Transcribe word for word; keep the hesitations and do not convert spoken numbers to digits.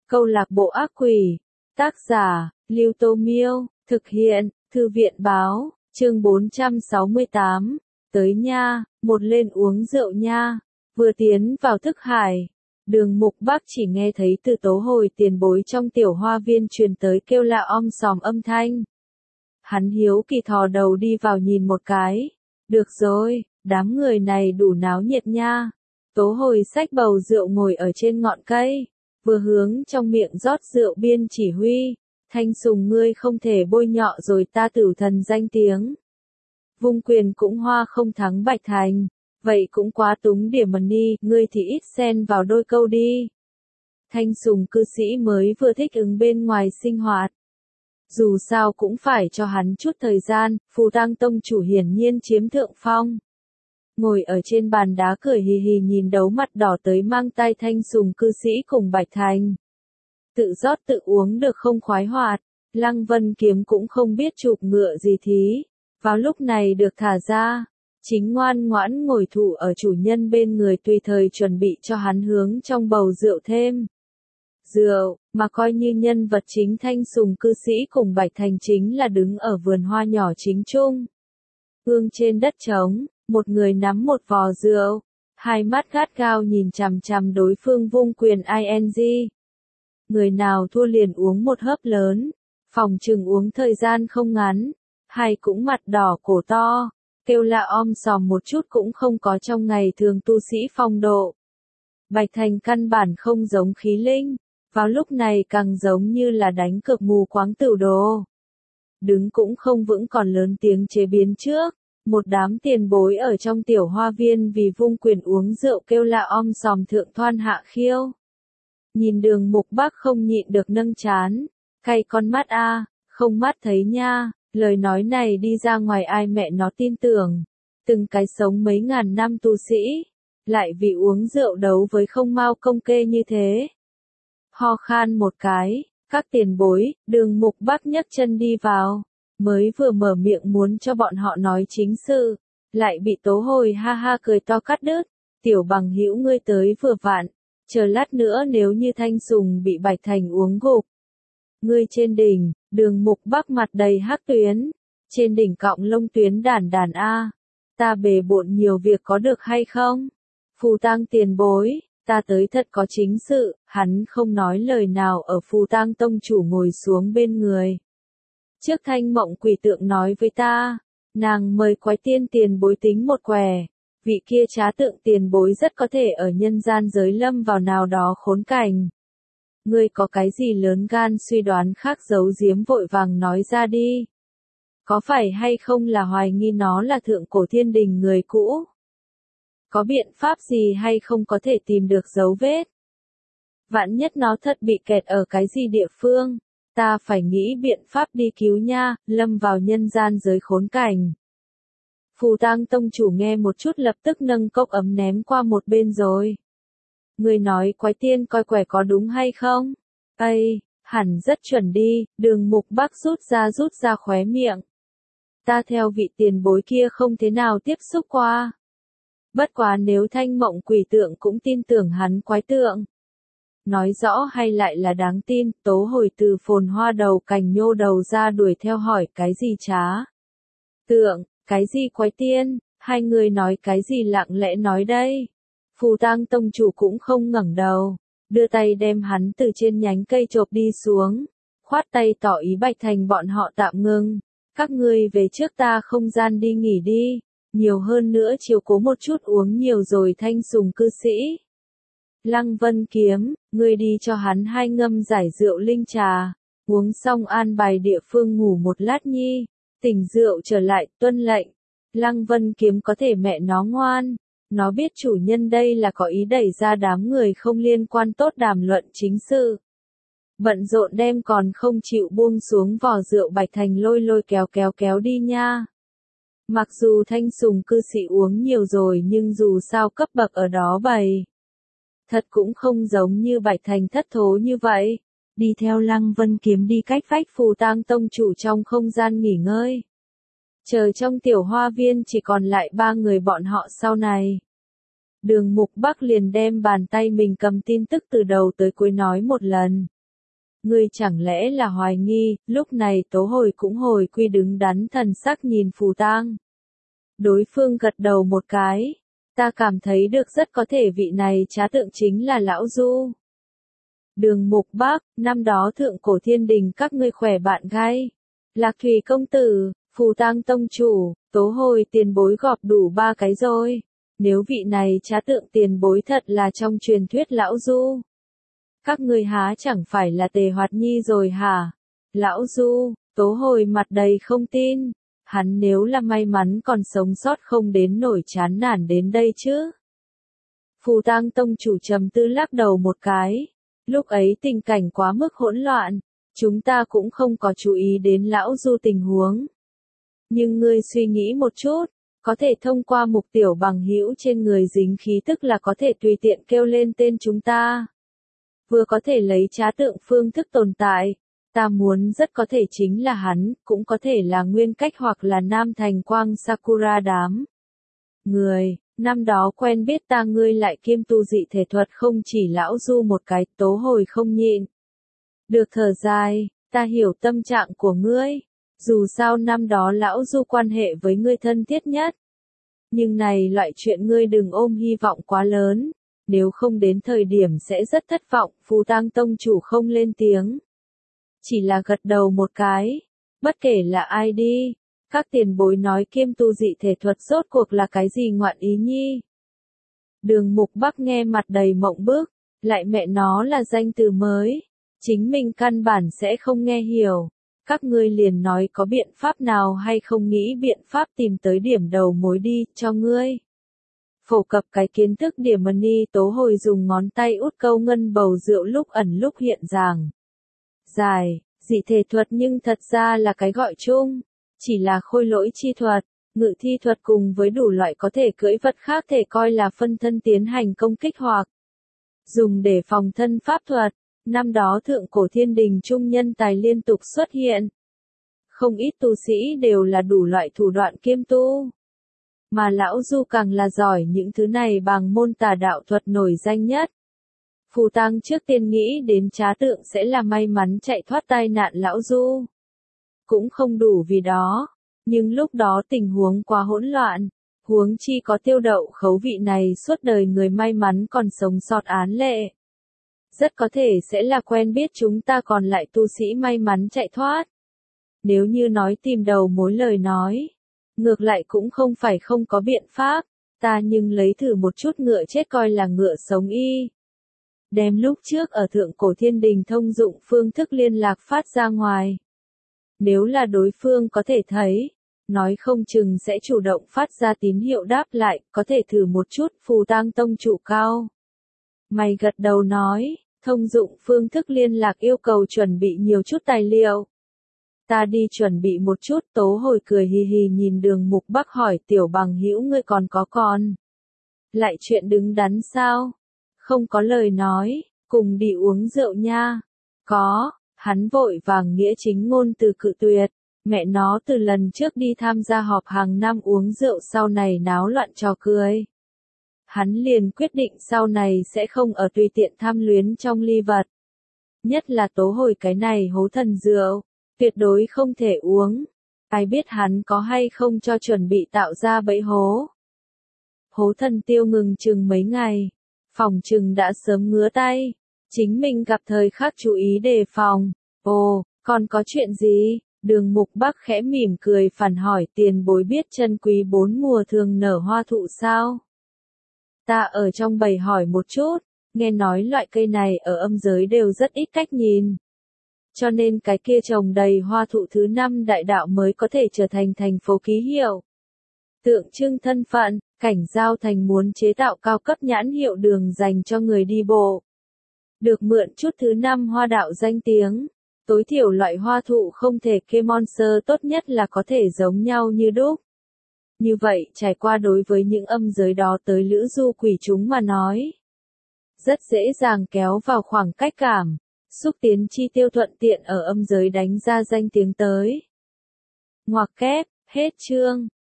Câu lạc bộ ác quỷ. Tác giả, Lưu Tô Miêu. Thực hiện, Thư viện Báo. Chương bốn trăm sáu mươi tám. Tới nha, một lên uống rượu nha. Vừa tiến vào thức hải. Đường Mục Bắc chỉ nghe thấy từ tố hồi tiền bối trong tiểu hoa viên truyền tới kêu la om sòm âm thanh. Hắn hiếu kỳ thò đầu đi vào nhìn một cái. Được rồi, đám người này đủ náo nhiệt nha. Tố hồi xách bầu rượu ngồi ở trên ngọn cây, vừa hướng trong miệng rót rượu biên chỉ huy. Thanh Sùng ngươi không thể bôi nhọ rồi ta Tử Thần danh tiếng. Vung quyền cũng hoa không thắng Bạch Thành. Vậy cũng quá túng điểm mần đi, ngươi thì ít xen vào đôi câu đi. Thanh Sùng cư sĩ mới vừa thích ứng bên ngoài sinh hoạt. Dù sao cũng phải cho hắn chút thời gian, Phù Tang tông chủ hiển nhiên chiếm thượng phong. Ngồi ở trên bàn đá cười hì hì nhìn đấu mặt đỏ tới mang tai Thanh Sùng cư sĩ cùng Bạch Thành. Tự rót tự uống được không khoái hoạt, Lăng Vân Kiếm cũng không biết chụp ngựa gì thí. Vào lúc này được thả ra, chính ngoan ngoãn ngồi thủ ở chủ nhân bên người tùy thời chuẩn bị cho hắn hướng trong bầu rượu thêm. Rượu, mà coi như nhân vật chính Thanh Sùng cư sĩ cùng Bạch Thành chính là đứng ở vườn hoa nhỏ chính trung. Hương trên đất trống, một người nắm một vò rượu, hai mắt gắt gao nhìn chằm chằm đối phương vung quyền ing. Người nào thua liền uống một hớp lớn, phòng chừng uống thời gian không ngắn, hai cũng mặt đỏ cổ to, kêu la om sòm một chút cũng không có trong ngày thường tu sĩ phong độ. Bạch Thành căn bản không giống khí linh, vào lúc này càng giống như là đánh cược mù quáng tửu đồ. Đứng cũng không vững còn lớn tiếng chế biến trước, một đám tiền bối ở trong tiểu hoa viên vì vung quyền uống rượu kêu la om sòm thượng thoan hạ khiêu. Nhìn Đường Mục Bắc không nhịn được nâng chán, cay con mắt a, không mắt thấy nha, lời nói này đi ra ngoài ai mẹ nó tin tưởng. Từng cái sống mấy ngàn năm tu sĩ, lại vì uống rượu đấu với không mau công kê như thế. Ho khan một cái, các tiền bối, Đường Mục Bắc nhấc chân đi vào, mới vừa mở miệng muốn cho bọn họ nói chính sự, lại bị Tố Hồi ha ha cười to cắt đứt. Tiểu bằng hữu ngươi tới vừa vặn, chờ lát nữa nếu như Thanh Sùng bị Bạch Thành uống gục. Ngươi trên đỉnh, Đường Mục Bắc mặt đầy hắc tuyến, trên đỉnh cọng lông tuyến đàn đàn a, ta bề bộn nhiều việc có được hay không? Phù Tang tiền bối, ta tới thật có chính sự, hắn không nói lời nào ở Phù Tang tông chủ ngồi xuống bên người. Trước Thanh Mộng quỷ tượng nói với ta, nàng mời quái tiên tiền bối tính một quẻ, vị kia trá tượng tiền bối rất có thể ở nhân gian giới lâm vào nào đó khốn cảnh. Ngươi có cái gì lớn gan suy đoán khác giấu giếm vội vàng nói ra đi. Có phải hay không là hoài nghi nó là thượng cổ thiên đình người cũ? Có biện pháp gì hay không có thể tìm được dấu vết? Vạn nhất nó thật bị kẹt ở cái gì địa phương, ta phải nghĩ biện pháp đi cứu nha, lâm vào nhân gian giới khốn cảnh. Phù Tang tông chủ nghe một chút lập tức nâng cốc ấm ném qua một bên rồi. Người nói quái tiên coi quẻ có đúng hay không? Ây, hẳn rất chuẩn đi, Đường Mục Bắc rút ra rút ra khóe miệng. Ta theo vị tiền bối kia không thế nào tiếp xúc qua. Bất quá nếu Thanh Mộng quỷ tượng cũng tin tưởng hắn quái tượng. Nói rõ hay lại là đáng tin, Tố Hồi từ phồn hoa đầu cành nhô đầu ra đuổi theo hỏi cái gì trá. Tượng, cái gì quái tiên, hai người nói cái gì lặng lẽ nói đây. Phù Tang tông chủ cũng không ngẩng đầu, đưa tay đem hắn từ trên nhánh cây chộp đi xuống, khoát tay tỏ ý Bạch Thành bọn họ tạm ngưng. Các ngươi về trước ta không gian đi nghỉ đi, nhiều hơn nữa chiều cố một chút uống nhiều rồi Thanh Sùng cư sĩ. Lăng Vân Kiếm, ngươi đi cho hắn hai ngâm giải rượu linh trà, uống xong an bài địa phương ngủ một lát nhi, tỉnh rượu trở lại tuân lệnh. Lăng Vân Kiếm có thể mẹ nó ngoan, nó biết chủ nhân đây là có ý đẩy ra đám người không liên quan tốt đàm luận chính sự. Bận rộn đem còn không chịu buông xuống vò rượu Bạch Thành lôi lôi kéo kéo kéo đi nha. Mặc dù Thanh Sùng cư sĩ uống nhiều rồi nhưng dù sao cấp bậc ở đó bày. Thật cũng không giống như Bạch Thành thất thố như vậy. Đi theo Lăng Vân Kiếm đi cách vách Phù Tang tông chủ trong không gian nghỉ ngơi. Chờ trong tiểu hoa viên chỉ còn lại ba người bọn họ sau này. Đường Mục Bắc liền đem bàn tay mình cầm tin tức từ đầu tới cuối nói một lần. Ngươi chẳng lẽ là hoài nghi? Lúc này Tố Hồi cũng hồi quy đứng đắn thần sắc nhìn Phù Tang. Đối phương gật đầu một cái. Ta cảm thấy được rất có thể vị này trá tượng chính là Lão Du. Đường Mục Bắc, năm đó thượng cổ thiên đình các ngươi khỏe bạn gai. Lạc Thủy công tử, Phù Tang tông chủ, Tố Hồi tiền bối gọp đủ ba cái rồi. Nếu vị này trá tượng tiền bối thật là trong truyền thuyết Lão Du. Các ngươi há chẳng phải là Tề Hoạt Nhi rồi hả? Lão Du, Tố Hồi mặt đầy không tin. Hắn nếu là may mắn còn sống sót không đến nổi chán nản đến đây chứ. Phù Tang tông chủ trầm tư lắc đầu một cái. Lúc ấy tình cảnh quá mức hỗn loạn. Chúng ta cũng không có chú ý đến Lão Du tình huống. Nhưng ngươi suy nghĩ một chút. Có thể thông qua mục tiểu bằng hữu trên người dính khí tức là có thể tùy tiện kêu lên tên chúng ta. Vừa có thể lấy trá tượng phương thức tồn tại. Ta muốn rất có thể chính là hắn, cũng có thể là Nguyên Cách hoặc là Nam Thành Quang Sakura đám. Người, năm đó quen biết ta ngươi lại kiêm tu dị thể thuật không chỉ Lão Du một cái, Tố Hồi không nhịn. Được thở dài, ta hiểu tâm trạng của ngươi. Dù sao năm đó Lão Du quan hệ với ngươi thân thiết nhất. Nhưng này loại chuyện ngươi đừng ôm hy vọng quá lớn. Nếu không đến thời điểm sẽ rất thất vọng. Phù Tang tông chủ không lên tiếng. Chỉ là gật đầu một cái. Bất kể là ai đi. Các tiền bối nói kiêm tu dị thể thuật rốt cuộc là cái gì ngoạn ý nhi. Đường Mục Bắc nghe mặt đầy mộng bức. Lại mẹ nó là danh từ mới. Chính mình căn bản sẽ không nghe hiểu. Các ngươi liền nói có biện pháp nào hay không nghĩ biện pháp tìm tới điểm đầu mối đi cho ngươi. Phổ cập cái kiến thức điểm money. Tố Hồi dùng ngón tay út câu ngân bầu rượu lúc ẩn lúc hiện ràng. Dài, dị thể thuật nhưng thật ra là cái gọi chung. Chỉ là khôi lỗi chi thuật, ngự thi thuật cùng với đủ loại có thể cưỡi vật khác thể coi là phân thân tiến hành công kích hoặc dùng để phòng thân pháp thuật. Năm đó thượng cổ thiên đình trung nhân tài liên tục xuất hiện. Không ít tu sĩ đều là đủ loại thủ đoạn kiêm tu. Mà Lão Du càng là giỏi những thứ này bằng môn tà đạo thuật nổi danh nhất. Phù Tang trước tiên nghĩ đến trá tượng sẽ là may mắn chạy thoát tai nạn Lão Du. Cũng không đủ vì đó. Nhưng lúc đó tình huống quá hỗn loạn. Huống chi có Tiêu Đậu Khấu vị này suốt đời người may mắn còn sống sót án lệ. Rất có thể sẽ là quen biết chúng ta còn lại tu sĩ may mắn chạy thoát. Nếu như nói tìm đầu mối lời nói. Ngược lại cũng không phải không có biện pháp. Ta nhưng lấy thử một chút ngựa chết coi là ngựa sống y. Đem lúc trước ở thượng cổ thiên đình thông dụng phương thức liên lạc phát ra ngoài. Nếu là đối phương có thể thấy. Nói không chừng sẽ chủ động phát ra tín hiệu đáp lại. Có thể thử một chút. Phù Tang tông chủ cao mày gật đầu nói, thông dụng phương thức liên lạc yêu cầu chuẩn bị nhiều chút tài liệu. Ta đi chuẩn bị một chút. Tố Hồi cười hì hì nhìn Đường Mục Bắc hỏi tiểu bằng hữu ngươi còn có còn. Lại chuyện đứng đắn sao? Không có lời nói, cùng đi uống rượu nha. Có, hắn vội vàng nghĩa chính ngôn từ cự tuyệt. Mẹ nó từ lần trước đi tham gia họp hàng năm uống rượu sau này náo loạn trò cười. Hắn liền quyết định sau này sẽ không ở tùy tiện tham luyến trong ly vật. Nhất là Tố Hồi cái này hố thần rượu, tuyệt đối không thể uống. Ai biết hắn có hay không cho chuẩn bị tạo ra bẫy hố. Hố thần tiêu ngừng chừng mấy ngày, phòng chừng đã sớm ngứa tay. Chính mình gặp thời khắc chú ý đề phòng. Ồ, còn có chuyện gì? Đường Mục Bắc khẽ mỉm cười phản hỏi tiền bối biết chân quý bốn mùa thường nở hoa thụ sao? Ta ở trong bầy hỏi một chút, nghe nói loại cây này ở âm giới đều rất ít cách nhìn. Cho nên cái kia trồng đầy hoa thụ thứ năm đại đạo mới có thể trở thành thành phố ký hiệu. Tượng trưng thân phận, Cảnh Giao Thành muốn chế tạo cao cấp nhãn hiệu đường dành cho người đi bộ. Được mượn chút thứ năm hoa đạo danh tiếng. Tối thiểu loại hoa thụ không thể kê monster tốt nhất là có thể giống nhau như đúc. Như vậy trải qua đối với những âm giới đó tới lữ du quỷ chúng mà nói. Rất dễ dàng kéo vào khoảng cách cảm, xúc tiến chi tiêu thuận tiện ở âm giới đánh ra danh tiếng tới. Ngoặc kép, hết chương.